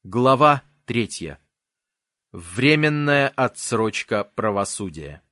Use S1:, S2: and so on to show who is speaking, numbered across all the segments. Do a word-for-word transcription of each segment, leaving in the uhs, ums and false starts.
S1: Глава третья. Временная отсрочка правосудия.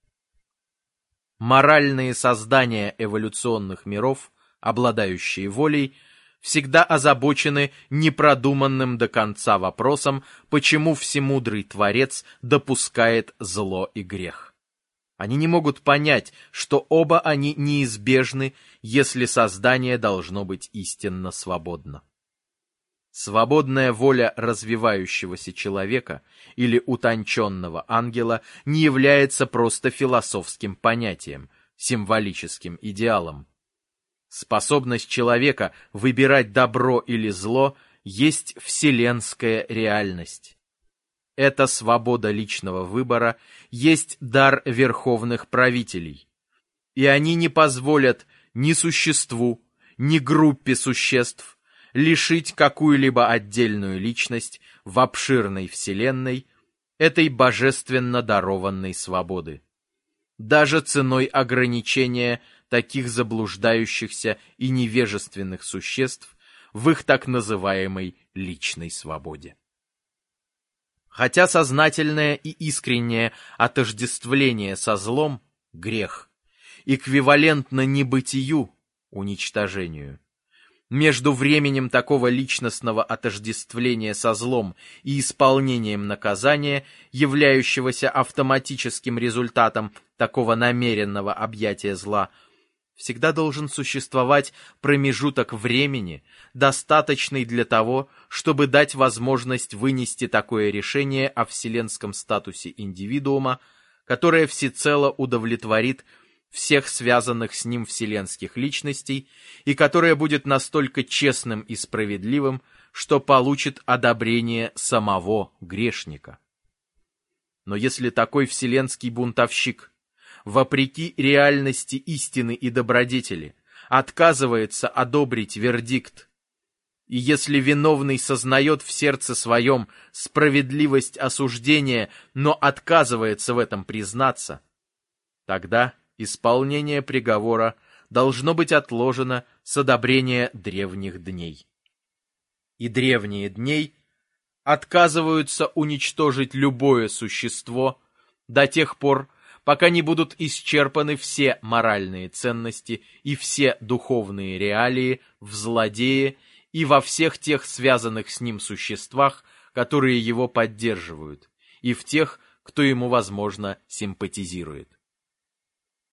S1: Моральные создания эволюционных миров, обладающие волей, всегда озабочены непродуманным до конца вопросом, почему всемудрый Творец допускает зло и грех. Они не могут понять, что оба они неизбежны, если создание должно быть истинно свободно. Свободная воля развивающегося человека или утонченного ангела не является просто философским понятием, символическим идеалом. Способность человека выбирать добро или зло есть вселенская реальность. Эта свобода личного выбора есть дар верховных правителей, и они не позволят ни существу, ни группе существ лишить какую-либо отдельную личность в обширной вселенной этой божественно дарованной свободы, даже ценой ограничения таких заблуждающихся и невежественных существ в их так называемой личной свободе. Хотя сознательное и искреннее отождествление со злом – грех, эквивалентно небытию, уничтожению, между временем такого личностного отождествления со злом и исполнением наказания, являющегося автоматическим результатом такого намеренного объятия зла, всегда должен существовать промежуток времени, достаточный для того, чтобы дать возможность вынести такое решение о вселенском статусе индивидуума, которое всецело удовлетворит всех связанных с ним вселенских личностей и которое будет настолько честным и справедливым, что получит одобрение самого грешника. Но если такой вселенский бунтовщик, вопреки реальности истины и добродетели, отказывается одобрить вердикт, и если виновный сознает в сердце своем справедливость осуждения, но отказывается в этом признаться, тогда исполнение приговора должно быть отложено с одобрения древних дней. И древние дней отказываются уничтожить любое существо до тех пор, пока не будут исчерпаны все моральные ценности и все духовные реалии в злодее и во всех тех связанных с ним существах, которые его поддерживают, и в тех, кто ему, возможно, симпатизирует.